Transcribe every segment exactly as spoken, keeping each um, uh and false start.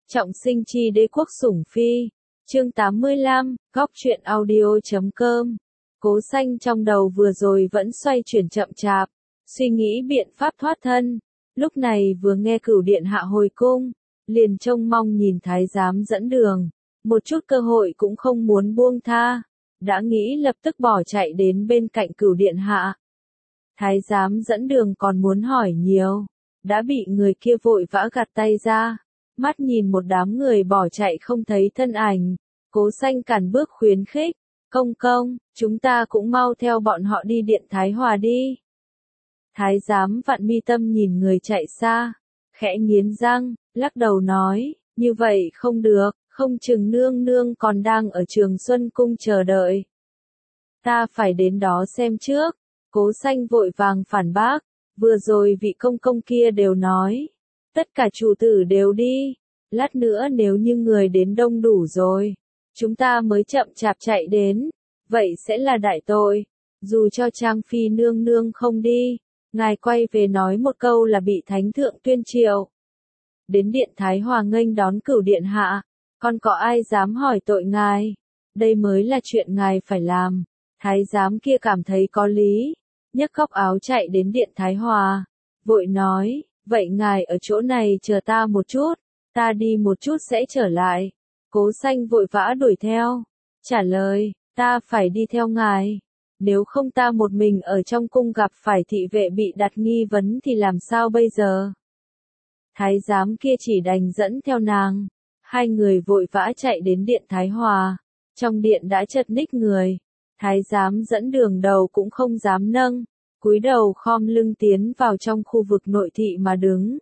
Trọng sinh chi đế quốc sủng phi. Chương tám mươi lăm, góc truyện audio chấm com. Cố Xanh trong đầu vừa rồi vẫn xoay chuyển chậm chạp, suy nghĩ biện pháp thoát thân. Lúc này vừa nghe Cửu điện hạ hồi cung, liền trông mong nhìn thái giám dẫn đường, một chút cơ hội cũng không muốn buông tha, đã nghĩ lập tức bỏ chạy đến bên cạnh Cửu điện hạ. Thái giám dẫn đường còn muốn hỏi nhiều, đã bị người kia vội vã gạt tay ra, mắt nhìn một đám người bỏ chạy không thấy thân ảnh. Cố Xanh cản bước khuyến khích, công công, chúng ta cũng mau theo bọn họ đi điện Thái Hòa đi. Thái giám vặn mi tâm nhìn người chạy xa, khẽ nghiến răng, lắc đầu nói, như vậy không được, không chừng nương nương còn đang ở Trường Xuân Cung chờ đợi. Ta phải đến đó xem trước. Cố Xanh vội vàng phản bác, vừa rồi vị công công kia đều nói, tất cả chủ tử đều đi, lát nữa nếu như người đến đông đủ rồi, chúng ta mới chậm chạp chạy đến, vậy sẽ là đại tội. Dù cho Trang Phi nương nương không đi, ngài quay về nói một câu là bị thánh thượng tuyên triệu. Đến điện Thái Hòa nghênh đón Cửu điện hạ, còn có ai dám hỏi tội ngài, đây mới là chuyện ngài phải làm. Thái giám kia cảm thấy có lý, nhấc góc áo chạy đến điện Thái Hòa, vội nói, vậy ngài ở chỗ này chờ ta một chút, ta đi một chút sẽ trở lại. Cố Xanh vội vã đuổi theo, trả lời, ta phải đi theo ngài, nếu không ta một mình ở trong cung gặp phải thị vệ bị đặt nghi vấn thì làm sao bây giờ. Thái giám kia chỉ đành dẫn theo nàng, hai người vội vã chạy đến điện Thái Hòa, trong điện đã chật ních người. Thái giám dẫn đường đầu cũng không dám nâng, cúi đầu khom lưng tiến vào trong khu vực nội thị mà đứng.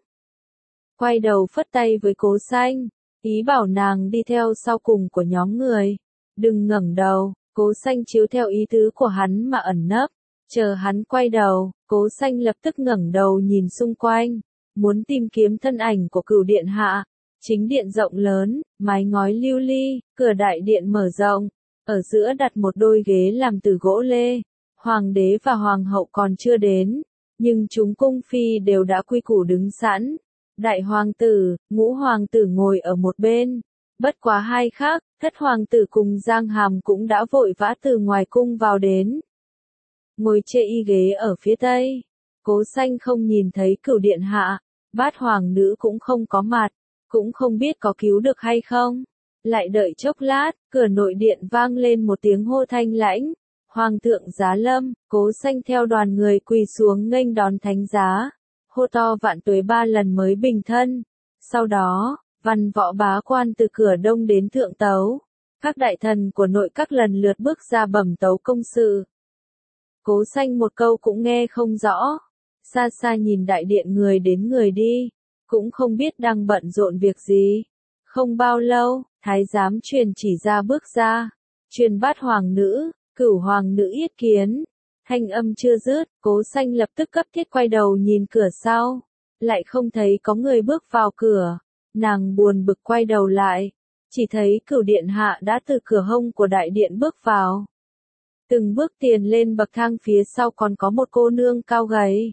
Quay đầu phất tay với Cố Xanh, ý bảo nàng đi theo sau cùng của nhóm người. Đừng ngẩng đầu. Cố Xanh chiếu theo ý tứ của hắn mà ẩn nấp, chờ hắn quay đầu, Cố Xanh lập tức ngẩng đầu nhìn xung quanh, muốn tìm kiếm thân ảnh của Cửu điện hạ. Chính điện rộng lớn, mái ngói lưu ly, cửa đại điện mở rộng. Ở giữa đặt một đôi ghế làm từ gỗ lê, hoàng đế và hoàng hậu còn chưa đến, nhưng chúng cung phi đều đã quy củ đứng sẵn. Đại hoàng tử, ngũ hoàng tử ngồi ở một bên, bất quá hai khác, thất hoàng tử cùng Giang Hàm cũng đã vội vã từ ngoài cung vào đến. Ngồi chê y ghế ở phía tây, Cố Xanh không nhìn thấy Cửu điện hạ, bát hoàng nữ cũng không có mặt, cũng không biết có cứu được hay không. Lại đợi chốc lát, cửa nội điện vang lên một tiếng hô thanh lãnh, Hoàng thượng giá lâm. Cố Xanh theo đoàn người quỳ xuống nghênh đón thánh giá, hô to vạn tuế ba lần mới bình thân. Sau đó, văn võ bá quan từ cửa đông đến thượng tấu, các đại thần của nội các lần lượt bước ra bẩm tấu công sự. Cố Xanh một câu cũng nghe không rõ, xa xa nhìn đại điện người đến người đi, cũng không biết đang bận rộn việc gì. Không bao lâu, thái giám truyền chỉ ra bước ra, truyền bát hoàng nữ, Cửu hoàng nữ yết kiến. Thanh âm chưa dứt, Cố Xanh lập tức cấp thiết quay đầu nhìn cửa sau, lại không thấy có người bước vào cửa. Nàng buồn bực quay đầu lại, chỉ thấy Cửu điện hạ đã từ cửa hông của đại điện bước vào. Từng bước tiền lên bậc thang, phía sau còn có một cô nương cao gầy.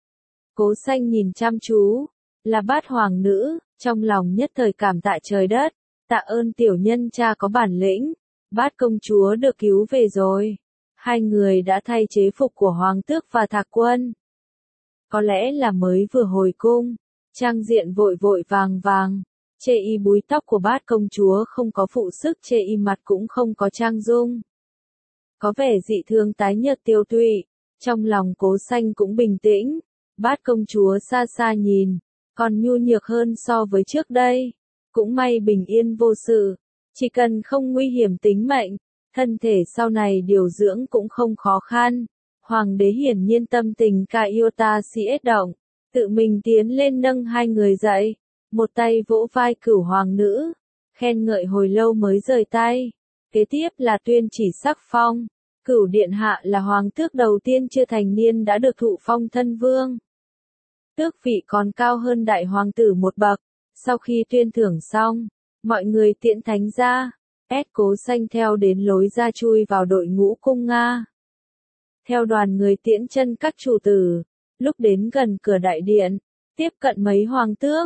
Cố Xanh nhìn chăm chú, là bát hoàng nữ, trong lòng nhất thời cảm tạ trời đất, tạ ơn tiểu nhân cha có bản lĩnh, bát công chúa được cứu về rồi. Hai người đã thay chế phục của hoàng tước và thạc quân. Có lẽ là mới vừa hồi cung, trang diện vội vội vàng vàng, chê y búi tóc của bát công chúa không có phụ sức, chê y mặt cũng không có trang dung. Có vẻ dị thường tái nhợt tiêu tụy, trong lòng Cố Xanh cũng bình tĩnh, bát công chúa xa xa nhìn, còn nhu nhược hơn so với trước đây. Cũng may bình yên vô sự, chỉ cần không nguy hiểm tính mệnh, thân thể sau này điều dưỡng cũng không khó khăn. Hoàng đế hiển nhiên tâm tình ca yêu ta si ết động, tự mình tiến lên nâng hai người dậy, một tay vỗ vai Cửu hoàng nữ, khen ngợi hồi lâu mới rời tay. Kế tiếp là tuyên chỉ sắc phong, Cửu điện hạ là hoàng tước đầu tiên chưa thành niên đã được thụ phong thân vương. Tước vị còn cao hơn đại hoàng tử một bậc. Sau khi tuyên thưởng xong, mọi người tiễn thánh ra, ép Cố Xanh theo đến lối ra chui vào đội ngũ cung Nga. Theo đoàn người tiễn chân các chủ tử, lúc đến gần cửa đại điện, tiếp cận mấy hoàng tước,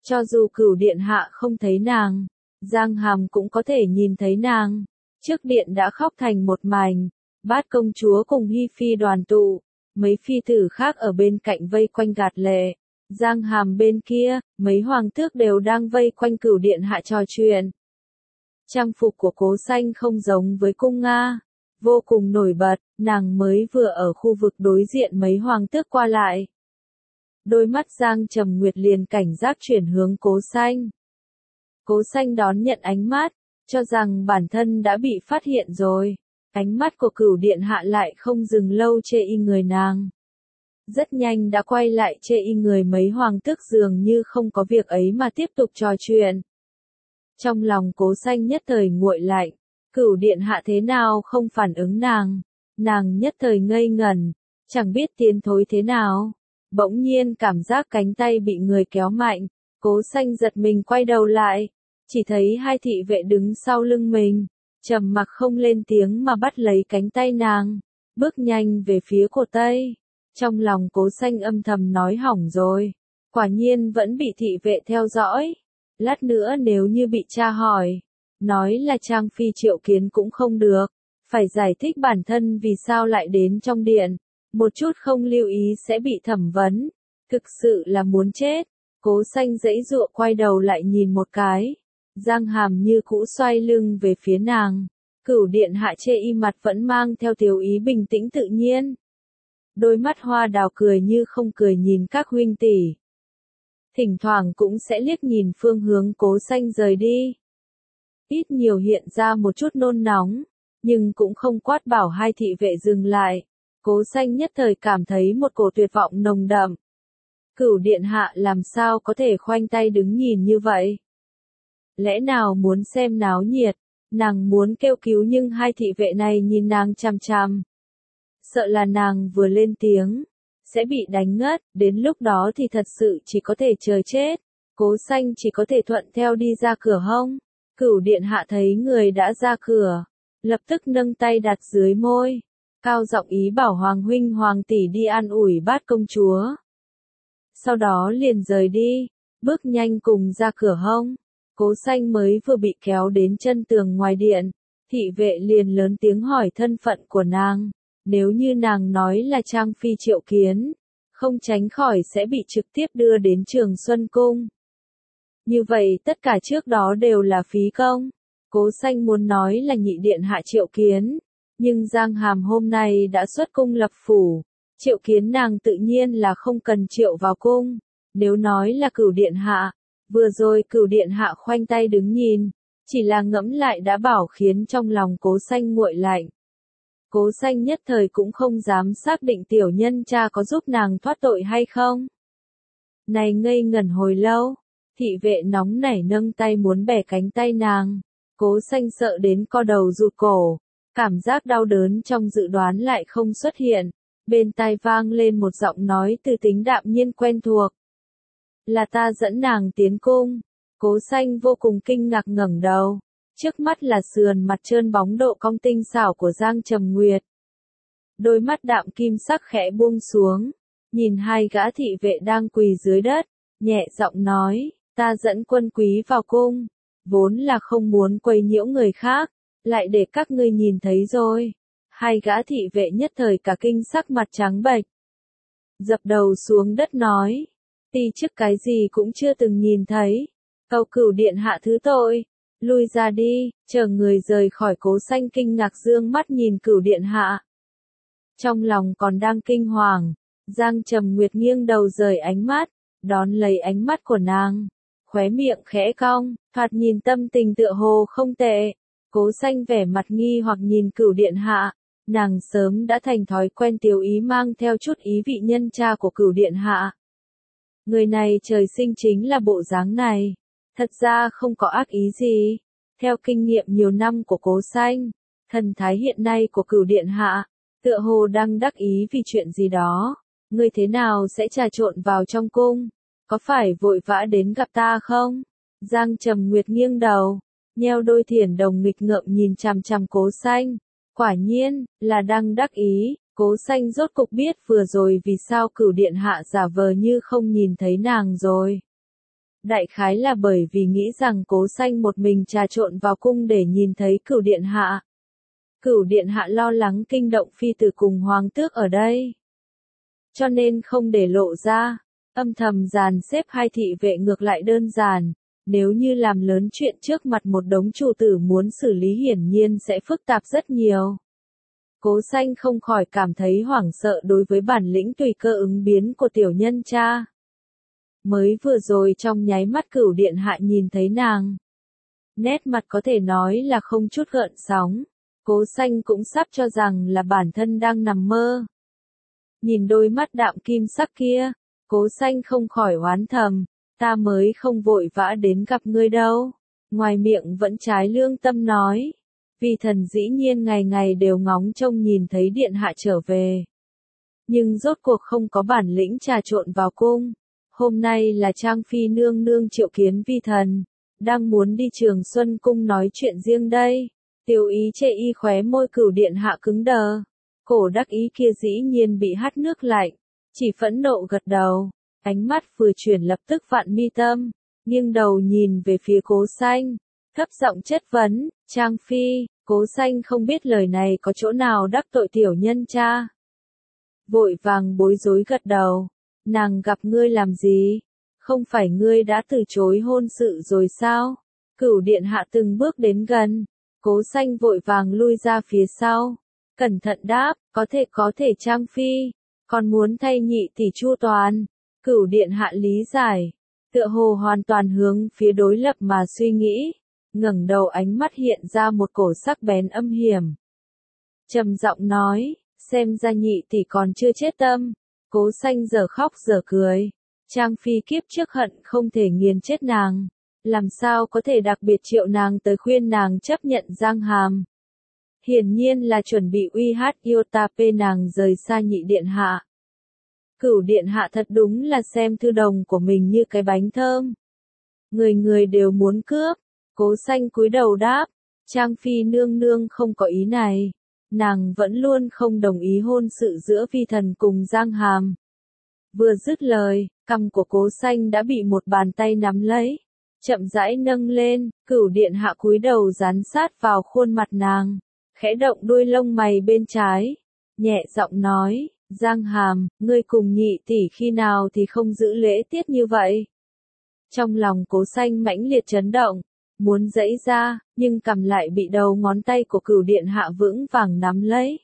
Cho dù Cửu điện hạ không thấy nàng, Giang Hàm cũng có thể nhìn thấy nàng. Trước điện đã khóc thành một mảnh, Bát công chúa cùng Hi phi đoàn tụ, mấy phi tử khác ở bên cạnh vây quanh gạt lệ. Giang Hàm bên kia, mấy hoàng tước đều đang vây quanh Cửu điện hạ trò chuyện. Trang phục của Cố Xanh không giống với cung Nga, vô cùng nổi bật, nàng mới vừa ở khu vực đối diện mấy hoàng tước qua lại. Đôi mắt Giang Trầm Nguyệt liền cảnh giác chuyển hướng Cố Xanh. Cố Xanh đón nhận ánh mắt, cho rằng bản thân đã bị phát hiện rồi. Ánh mắt của Cửu điện hạ lại không dừng lâu chê y người nàng. Rất nhanh đã quay lại chê y người mấy hoàng tước dường như không có việc ấy mà tiếp tục trò chuyện. Trong lòng Cố Xanh nhất thời nguội lạnh, Cửu điện hạ thế nào không phản ứng nàng. Nàng nhất thời ngây ngẩn, chẳng biết tiến thối thế nào. Bỗng nhiên cảm giác cánh tay bị người kéo mạnh, Cố Xanh giật mình quay đầu lại, chỉ thấy hai thị vệ đứng sau lưng mình, trầm mặc không lên tiếng mà bắt lấy cánh tay nàng, bước nhanh về phía cột Tây. Trong lòng Cố Xanh âm thầm nói hỏng rồi, quả nhiên vẫn bị thị vệ theo dõi. Lát nữa nếu như bị tra hỏi, nói là Trang Phi triệu kiến cũng không được, phải giải thích bản thân vì sao lại đến trong điện, một chút không lưu ý sẽ bị thẩm vấn, thực sự là muốn chết. Cố Xanh giãy giụa quay đầu lại nhìn một cái, Giang Hàm như cũ xoay lưng về phía nàng, Cửu điện hạ chê y mặt vẫn mang theo tiểu ý bình tĩnh tự nhiên. Đôi mắt hoa đào cười như không cười nhìn các huynh tỷ. Thỉnh thoảng cũng sẽ liếc nhìn phương hướng Cố Xanh rời đi. Ít nhiều hiện ra một chút nôn nóng, nhưng cũng không quát bảo hai thị vệ dừng lại. Cố Xanh nhất thời cảm thấy một cổ tuyệt vọng nồng đậm. Cửu điện hạ làm sao có thể khoanh tay đứng nhìn như vậy? Lẽ nào muốn xem náo nhiệt, nàng muốn kêu cứu nhưng hai thị vệ này nhìn nàng chằm chằm. Sợ là nàng vừa lên tiếng, sẽ bị đánh ngất, đến lúc đó thì thật sự chỉ có thể chờ chết. Cố Xanh chỉ có thể thuận theo đi ra cửa hông. Cửu điện hạ thấy người đã ra cửa, lập tức nâng tay đặt dưới môi, cao giọng ý bảo Hoàng huynh Hoàng tỷ đi an ủi Bát công chúa. Sau đó liền rời đi, bước nhanh cùng ra cửa hông. Cố Xanh mới vừa bị kéo đến chân tường ngoài điện, thị vệ liền lớn tiếng hỏi thân phận của nàng. Nếu như nàng nói là Trang Phi triệu kiến, không tránh khỏi sẽ bị trực tiếp đưa đến Trường Xuân Cung. Như vậy tất cả trước đó đều là phí công. Cố Xanh muốn nói là nhị điện hạ triệu kiến, nhưng Giang Hàm hôm nay đã xuất cung lập phủ, triệu kiến nàng tự nhiên là không cần triệu vào cung. Nếu nói là Cửu điện hạ, vừa rồi Cửu điện hạ khoanh tay đứng nhìn, chỉ là ngẫm lại đã bảo khiến trong lòng Cố Xanh nguội lạnh. Cố Xanh nhất thời cũng không dám xác định tiểu nhân cha có giúp nàng thoát tội hay không. Này ngây ngẩn hồi lâu, thị vệ nóng nảy nâng tay muốn bẻ cánh tay nàng. Cố Xanh sợ đến co đầu rụt cổ, cảm giác đau đớn trong dự đoán lại không xuất hiện. Bên tai vang lên một giọng nói từ tính đạm nhiên quen thuộc. Là ta dẫn nàng tiến cung. Cố Xanh vô cùng kinh ngạc ngẩng đầu. Trước mắt là sườn mặt trơn bóng độ cong tinh xảo của Giang Trầm Nguyệt. Đôi mắt đạm kim sắc khẽ buông xuống, nhìn hai gã thị vệ đang quỳ dưới đất, nhẹ giọng nói, ta dẫn quân quý vào cung, vốn là không muốn quấy nhiễu người khác, lại để các ngươi nhìn thấy rồi. Hai gã thị vệ nhất thời cả kinh sắc mặt trắng bệch, dập đầu xuống đất nói, ti chức cái gì cũng chưa từng nhìn thấy, cầu Cửu điện hạ thứ tội. Lui ra đi, chờ người rời khỏi. Cố Xanh kinh ngạc dương mắt nhìn Cửu điện hạ. Trong lòng còn đang kinh hoàng, Giang Trầm Nguyệt nghiêng đầu rời ánh mắt, đón lấy ánh mắt của nàng, khóe miệng khẽ cong, thoạt nhìn tâm tình tựa hồ không tệ. Cố Xanh vẻ mặt nghi hoặc nhìn Cửu điện hạ, nàng sớm đã thành thói quen tiểu ý mang theo chút ý vị nhân cha của Cửu điện hạ. Người này trời sinh chính là bộ dáng này. Thật ra không có ác ý gì. Theo kinh nghiệm nhiều năm của Cố Xanh, thần thái hiện nay của Cửu điện hạ, tựa hồ đang đắc ý vì chuyện gì đó. Ngươi thế nào sẽ trà trộn vào trong cung? Có phải vội vã đến gặp ta không? Giang Trầm Nguyệt nghiêng đầu, nheo đôi thiển đồng nghịch ngợm nhìn chằm chằm Cố Xanh. Quả nhiên, là đang đắc ý. Cố Xanh rốt cục biết vừa rồi vì sao Cửu điện hạ giả vờ như không nhìn thấy nàng rồi. Đại khái là bởi vì nghĩ rằng Cố Xanh một mình trà trộn vào cung để nhìn thấy Cửu điện hạ. Cửu điện hạ lo lắng kinh động phi tử cùng hoàng tước ở đây, cho nên không để lộ ra, âm thầm dàn xếp hai thị vệ ngược lại đơn giản, nếu như làm lớn chuyện trước mặt một đống chủ tử muốn xử lý hiển nhiên sẽ phức tạp rất nhiều. Cố Xanh không khỏi cảm thấy hoảng sợ đối với bản lĩnh tùy cơ ứng biến của tiểu nhân cha. Mới vừa rồi trong nháy mắt Cửu điện hạ nhìn thấy nàng, nét mặt có thể nói là không chút gợn sóng, Cố Xanh cũng sắp cho rằng là bản thân đang nằm mơ. Nhìn đôi mắt đạm kim sắc kia, Cố Xanh không khỏi oán thầm, ta mới không vội vã đến gặp ngươi đâu. Ngoài miệng vẫn trái lương tâm nói, vì thần dĩ nhiên ngày ngày đều ngóng trông nhìn thấy điện hạ trở về. Nhưng rốt cuộc không có bản lĩnh trà trộn vào cung. Hôm nay là Trang Phi nương nương triệu kiến vi thần, đang muốn đi Trường Xuân cung nói chuyện riêng đây. Tiểu ý chê y khóe môi Cửu điện hạ cứng đờ. Cổ đắc ý kia dĩ nhiên bị hắt nước lạnh, chỉ phẫn nộ gật đầu, ánh mắt vừa chuyển lập tức vạn mi tâm, nghiêng đầu nhìn về phía Cố Xanh, thấp giọng chất vấn, Trang Phi. Cố Xanh không biết lời này có chỗ nào đắc tội tiểu nhân cha. Vội vàng bối rối gật đầu, nàng gặp ngươi làm gì? Không phải ngươi đã từ chối hôn sự rồi sao? Cửu điện hạ từng bước đến gần, Cố Xanh vội vàng lui ra phía sau, cẩn thận đáp, có thể có thể Trang Phi, còn muốn thay nhị tỷ chu toàn. Cửu điện hạ lý giải, tựa hồ hoàn toàn hướng phía đối lập mà suy nghĩ, ngẩng đầu ánh mắt hiện ra một cổ sắc bén âm hiểm. Trầm giọng nói, xem ra nhị tỷ còn chưa chết tâm. Cố Xanh giờ khóc giờ cười, Trang Phi kiếp trước hận không thể nghiền chết nàng, làm sao có thể đặc biệt triệu nàng tới khuyên nàng chấp nhận Giang Hàm. Hiển nhiên là chuẩn bị uy hát yêu ta pê nàng rời xa nhị điện hạ. Cửu điện hạ thật đúng là xem thư đồng của mình như cái bánh thơm. Người người đều muốn cướp. Cố Xanh cúi đầu đáp, Trang Phi nương nương không có ý này. Nàng vẫn luôn không đồng ý hôn sự giữa vi thần cùng Giang Hàm. Vừa dứt lời, cằm của Cố Xanh đã bị một bàn tay nắm lấy, chậm rãi nâng lên, Cửu điện hạ cúi đầu dán sát vào khuôn mặt nàng, khẽ động đuôi lông mày bên trái, nhẹ giọng nói, Giang Hàm, ngươi cùng nhị tỷ khi nào thì không giữ lễ tiết như vậy. Trong lòng Cố Xanh mãnh liệt chấn động, muốn giãy ra, nhưng cầm lại bị đầu ngón tay của Cửu điện hạ vững vàng nắm lấy.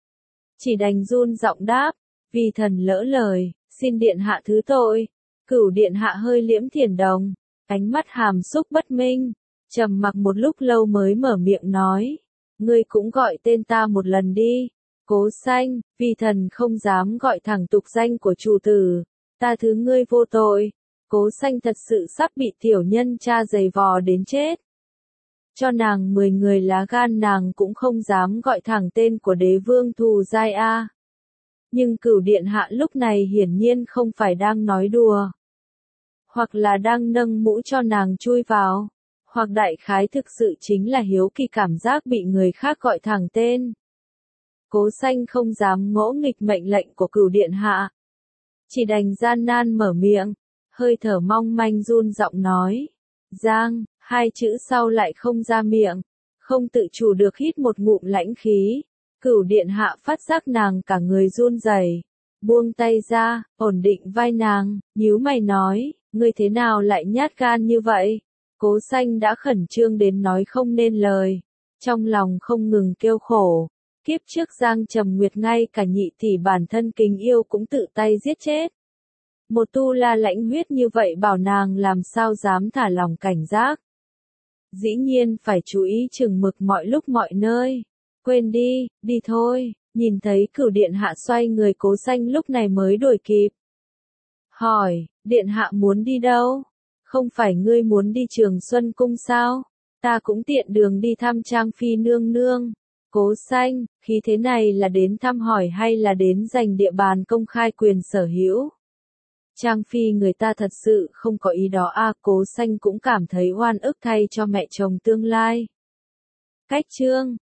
Chỉ đành run giọng đáp, vì thần lỡ lời, xin điện hạ thứ tội. Cửu điện hạ hơi liễm thiền đồng, ánh mắt hàm xúc bất minh, trầm mặc một lúc lâu mới mở miệng nói, ngươi cũng gọi tên ta một lần đi. Cố Xanh, vì thần không dám gọi thẳng tục danh của chủ tử, ta thứ ngươi vô tội. Cố Xanh thật sự sắp bị tiểu nhân cha giày vò đến chết. Cho nàng mười người lá gan nàng cũng không dám gọi thẳng tên của đế vương thù giai a. Nhưng Cửu điện hạ lúc này hiển nhiên không phải đang nói đùa, hoặc là đang nâng mũ cho nàng chui vào, hoặc đại khái thực sự chính là hiếu kỳ cảm giác bị người khác gọi thẳng tên. Cố Xanh không dám ngỗ nghịch mệnh lệnh của Cửu điện hạ, chỉ đành gian nan mở miệng, hơi thở mong manh run giọng nói, Giang, hai chữ sau lại không ra miệng, không tự chủ được hít một ngụm lãnh khí. Cửu điện hạ phát giác nàng cả người run rẩy, buông tay ra, ổn định vai nàng, nhíu mày nói, ngươi thế nào lại nhát gan như vậy? Cố Xanh đã khẩn trương đến nói không nên lời, trong lòng không ngừng kêu khổ. Kiếp trước Giang Trầm Nguyệt ngay cả nhị tỷ bản thân kính yêu cũng tự tay giết chết. Một tu la lãnh huyết như vậy bảo nàng làm sao dám thả lòng cảnh giác. Dĩ nhiên phải chú ý chừng mực mọi lúc mọi nơi. Quên đi, đi thôi. Nhìn thấy Cửu điện hạ xoay người, Cố Xanh lúc này mới đuổi kịp. Hỏi, điện hạ muốn đi đâu? Không phải ngươi muốn đi Trường Xuân cung sao? Ta cũng tiện đường đi thăm Trang Phi nương nương. Cố Xanh, khí thế này là đến thăm hỏi hay là đến giành địa bàn công khai quyền sở hữu? Trang Phi người ta thật sự không có ý đó a. Cố Xanh cũng cảm thấy oan ức thay cho mẹ chồng tương lai. Cách chương